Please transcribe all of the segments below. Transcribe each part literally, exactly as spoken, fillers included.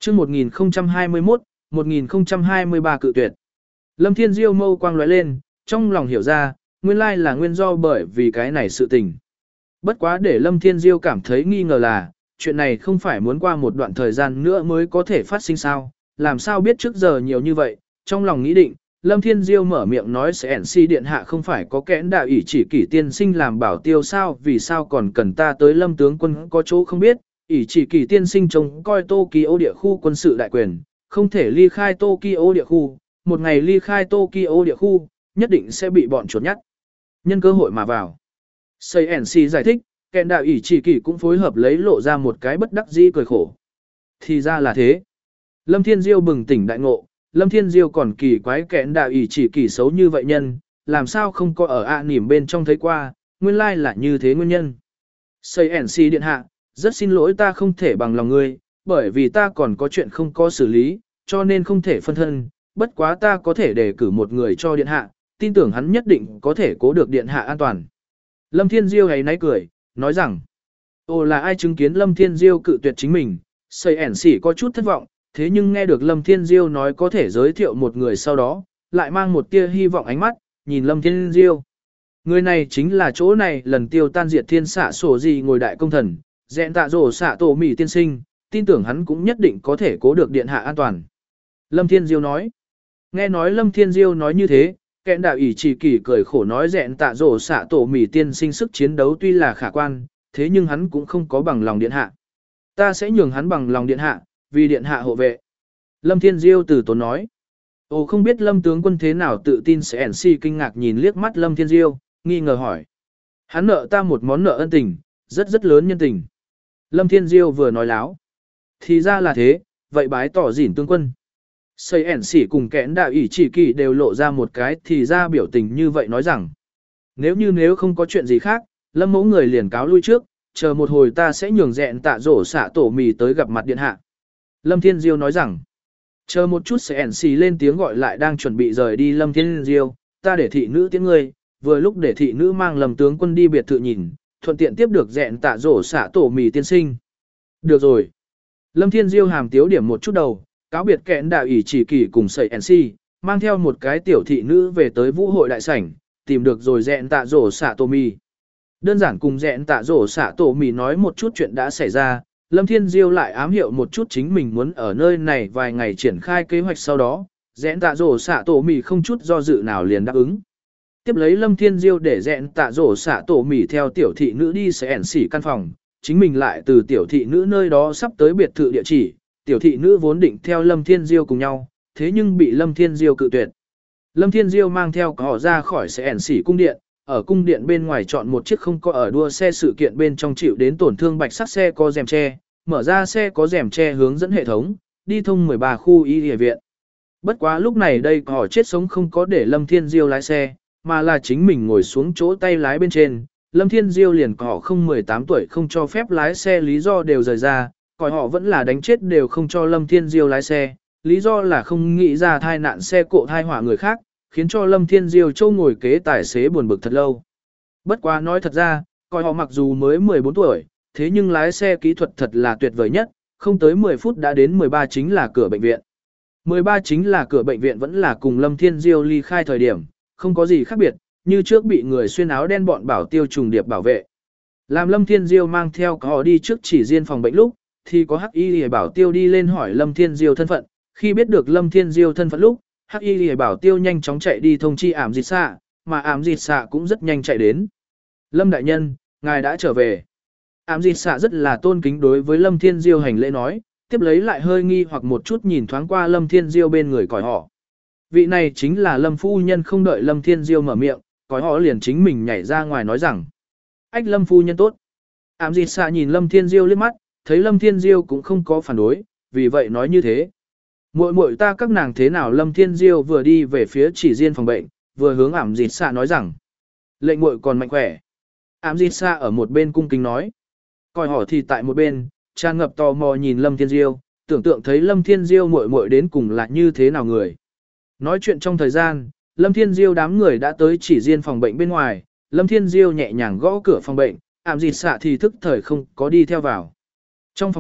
chương một nghìn không trăm hai mươi mốt, một nghìn không trăm hai mươi ba cự tuyệt. Lâm Thiên Diêu mâu quang lóe lên, trong lòng hiểu ra, nguyên lai là nguyên do bởi vì cái này sự tình. Bất quá để Lâm Thiên Diêu cảm thấy nghi ngờ là, chuyện này không phải muốn qua một đoạn thời gian nữa mới có thể phát sinh sao, làm sao biết trước giờ nhiều như vậy, trong lòng nghĩ định, Lâm Thiên Diêu mở miệng nói sẽ ẻn si điện hạ không phải có kẽn đạo ỷ chỉ kỷ tiên sinh làm bảo tiêu sao, vì sao còn cần ta tới Lâm tướng quân có chỗ không biết, ỷ chỉ kỷ tiên sinh trông coi Tokyo địa khu quân sự đại quyền, không thể ly khai Tokyo địa khu, một ngày ly khai Tokyo địa khu, nhất định sẽ bị bọn chuột nhắt. Nhân cơ hội mà vào. xê en xê giải thích, kẽn đạo ỷ chỉ kỷ cũng phối hợp lấy lộ ra một cái bất đắc dĩ cười khổ. Thì ra là thế. Lâm Thiên Diêu bừng tỉnh đại ngộ, Lâm Thiên Diêu còn kỳ quái kẽn đạo ỷ chỉ kỷ xấu như vậy nhân, làm sao không có ở ạ à nỉm bên trong thấy qua, nguyên lai là như thế nguyên nhân. xê en xê điện hạ, rất xin lỗi ta không thể bằng lòng ngươi, bởi vì ta còn có chuyện không có xử lý, cho nên không thể phân thân, bất quá ta có thể đề cử một người cho điện hạ, tin tưởng hắn nhất định có thể cố được điện hạ an toàn. Lâm Thiên Diêu ấy náy cười, nói rằng, ồ là ai chứng kiến Lâm Thiên Diêu cự tuyệt chính mình, xê en xê có chút thất vọng, thế nhưng nghe được Lâm Thiên Diêu nói có thể giới thiệu một người sau đó, lại mang một tia hy vọng ánh mắt, nhìn Lâm Thiên Diêu. Người này chính là chỗ này lần tiêu tan diệt thiên xạ sổ gì ngồi đại công thần, dẹn tạ rổ xạ tổ mỉ tiên sinh, tin tưởng hắn cũng nhất định có thể cố được điện hạ an toàn. Lâm Thiên Diêu nói, nghe nói Lâm Thiên Diêu nói như thế, kẽn đạo ỷ chỉ kỳ cười khổ nói dẹn tạ rổ xạ tổ mỉ tiên sinh sức chiến đấu tuy là khả quan, thế nhưng hắn cũng không có bằng lòng điện hạ. Ta sẽ nhường hắn bằng lòng điện hạ, vì điện hạ hộ vệ. Lâm Thiên Diêu từ tốn nói. Ồ không biết Lâm tướng quân thế nào tự tin sẽ ẻn si kinh ngạc nhìn liếc mắt Lâm Thiên Diêu, nghi ngờ hỏi. Hắn nợ ta một món nợ ân tình, rất rất lớn nhân tình. Lâm Thiên Diêu vừa nói láo. Thì ra là thế, vậy bái tỏ dỉn tướng quân. Xây ẻn si cùng kẽn đạo ỷ chỉ kỳ đều lộ ra một cái thì ra biểu tình như vậy nói rằng. Nếu như nếu không có chuyện gì khác, Lâm mẫu người liền cáo lui trước, chờ một hồi ta sẽ nhường dẹn tạ rổ xạ tổ mì tới gặp mặt điện hạ. Lâm Thiên Diêu nói rằng, chờ một chút sẽ ẻn xì lên tiếng gọi lại đang chuẩn bị rời đi Lâm Thiên Diêu, ta để thị nữ tiễn ngươi, vừa lúc để thị nữ mang Lâm tướng quân đi biệt thự nhìn, thuận tiện tiếp được dẹn tạ rổ xạ tổ mì tiên sinh. Được rồi. Lâm Thiên Diêu hàm tiếu điểm một chút đầu, cáo biệt kẽn đạo ỷ chỉ kỳ cùng sẩy ẻn xì, mang theo một cái tiểu thị nữ về tới vũ hội đại sảnh, tìm được rồi dẹn tạ rổ xạ tổ mì. Đơn giản cùng dẹn tạ rổ xạ tổ mì nói một chút chuyện đã xảy ra. Lâm Thiên Diêu lại ám hiệu một chút chính mình muốn ở nơi này vài ngày triển khai kế hoạch sau đó, dẹn tạ rổ xạ tổ mì không chút do dự nào liền đáp ứng. Tiếp lấy Lâm Thiên Diêu để dẹn tạ rổ xạ tổ mì theo tiểu thị nữ đi sẽ ẻn xỉ căn phòng, chính mình lại từ tiểu thị nữ nơi đó sắp tới biệt thự địa chỉ, tiểu thị nữ vốn định theo Lâm Thiên Diêu cùng nhau, thế nhưng bị Lâm Thiên Diêu cự tuyệt. Lâm Thiên Diêu mang theo họ ra khỏi sẽ ẻn xỉ cung điện, ở cung điện bên ngoài chọn một chiếc không có ở đua xe sự kiện bên trong chịu đến tổn thương bạch sắc xe có rèm che, mở ra xe có rèm che hướng dẫn hệ thống, đi thông mười ba khu y y viện. Bất quá lúc này đây họ chết sống không có để Lâm Thiên Diêu lái xe, mà là chính mình ngồi xuống chỗ tay lái bên trên. Lâm Thiên Diêu liền họ không mười tám tuổi không cho phép lái xe lý do đều rời ra, còn họ vẫn là đánh chết đều không cho Lâm Thiên Diêu lái xe, lý do là không nghĩ ra thai nạn xe cộ thai họa người khác, khiến cho Lâm Thiên Diêu châu ngồi kế tài xế buồn bực thật lâu. Bất quá nói thật ra, coi họ mặc dù mới mười bốn tuổi, thế nhưng lái xe kỹ thuật thật là tuyệt vời nhất, không tới mười phút đã đến mười ba chính là cửa bệnh viện. mười ba chính là cửa bệnh viện vẫn là cùng Lâm Thiên Diêu ly khai thời điểm, không có gì khác biệt, như trước bị người xuyên áo đen bọn bảo tiêu trùng điệp bảo vệ. Làm Lâm Thiên Diêu mang theo họ đi trước chỉ riêng phòng bệnh lúc, thì có Hắc Y Lìa bảo tiêu đi lên hỏi Lâm Thiên Diêu thân phận, khi biết được Lâm Thiên Diêu thân phận lúc, Hắc Y Lìa bảo tiêu nhanh chóng chạy đi thông chi ảm dịch xạ, mà ảm dịch xạ cũng rất nhanh chạy đến. Lâm đại nhân, ngài đã trở về. Ảm dịch xạ rất là tôn kính đối với Lâm Thiên Diêu hành lễ nói, tiếp lấy lại hơi nghi hoặc một chút nhìn thoáng qua Lâm Thiên Diêu bên người còi họ. Vị này chính là Lâm phu nhân, không đợi Lâm Thiên Diêu mở miệng, còi họ liền chính mình nhảy ra ngoài nói rằng: "Ách Lâm phu nhân tốt." Ảm dịch xạ nhìn Lâm Thiên Diêu liếc mắt, thấy Lâm Thiên Diêu cũng không có phản đối, vì vậy nói như thế. Muội muội ta các nàng thế nào? Lâm Thiên Diêu vừa đi về phía chỉ riêng phòng bệnh, vừa hướng ảm dịch xạ nói rằng: "Lệnh muội còn mạnh khỏe." Ảm dịch xạ ở một bên cung kính nói. Coi họ thì tại một bên, tràn ngập tò mò nhìn Lâm Thiên Diêu, tưởng tượng thấy Lâm Thiên Diêu muội muội đến cùng là như thế nào người. Nói chuyện trong thời gian, Lâm Thiên Diêu đám người đã tới chỉ riêng phòng bệnh bên ngoài, Lâm Thiên Diêu nhẹ nhàng gõ cửa phòng bệnh, ảm dịch xạ thì thức thời không có đi theo vào. Trong phòng bệnh,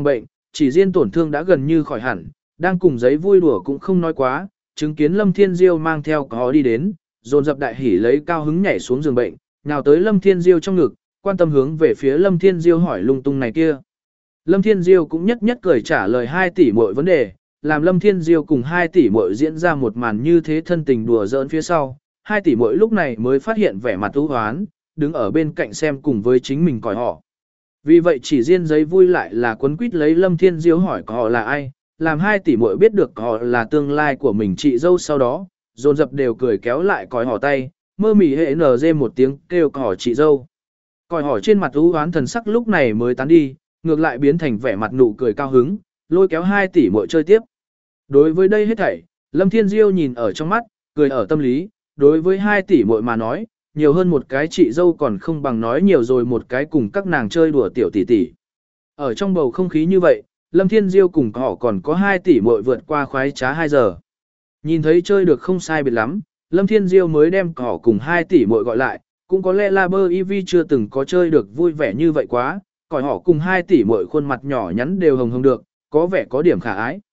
chỉ riêng tổn thương đã gần như khỏi hẳn, đang cùng giấy vui đùa cũng không nói quá, chứng kiến Lâm Thiên Diêu mang theo có đi đến, dồn dập đại hỉ lấy cao hứng nhảy xuống giường bệnh, nào tới Lâm Thiên Diêu trong ngực, quan tâm hướng về phía Lâm Thiên Diêu hỏi lung tung này kia. Lâm Thiên Diêu cũng nhất nhất cười trả lời hai tỷ muội vấn đề, làm Lâm Thiên Diêu cùng hai tỷ muội diễn ra một màn như thế thân tình đùa giỡn phía sau, hai tỷ muội lúc này mới phát hiện vẻ mặt u hoán, đứng ở bên cạnh xem cùng với chính mình còi họ. Vì vậy chỉ riêng giấy vui lại là quấn quýt lấy Lâm Thiên Diêu hỏi họ là ai, làm hai tỷ muội biết được họ là tương lai của mình chị dâu sau đó, dồn dập đều cười kéo lại còi họ tay, mơ mỉ hệ nở dê một tiếng kêu họ chị dâu. Còi họ trên mặt u hoán thần sắc lúc này mới tán đi, ngược lại biến thành vẻ mặt nụ cười cao hứng, lôi kéo hai tỷ muội chơi tiếp. Đối với đây hết thảy, Lâm Thiên Diêu nhìn ở trong mắt, cười ở tâm lý, đối với hai tỷ muội mà nói, nhiều hơn một cái chị dâu còn không bằng nói nhiều rồi một cái cùng các nàng chơi đùa tiểu tỷ tỷ. Ở trong bầu không khí như vậy, Lâm Thiên Diêu cùng họ còn có hai tỷ muội vượt qua khoái trá hai giờ. Nhìn thấy chơi được không sai biệt lắm, Lâm Thiên Diêu mới đem họ cùng hai tỷ muội gọi lại, cũng có lẽ là bơ y vi chưa từng có chơi được vui vẻ như vậy quá, còi họ cùng hai tỷ muội khuôn mặt nhỏ nhắn đều hồng hồng được, có vẻ có điểm khả ái.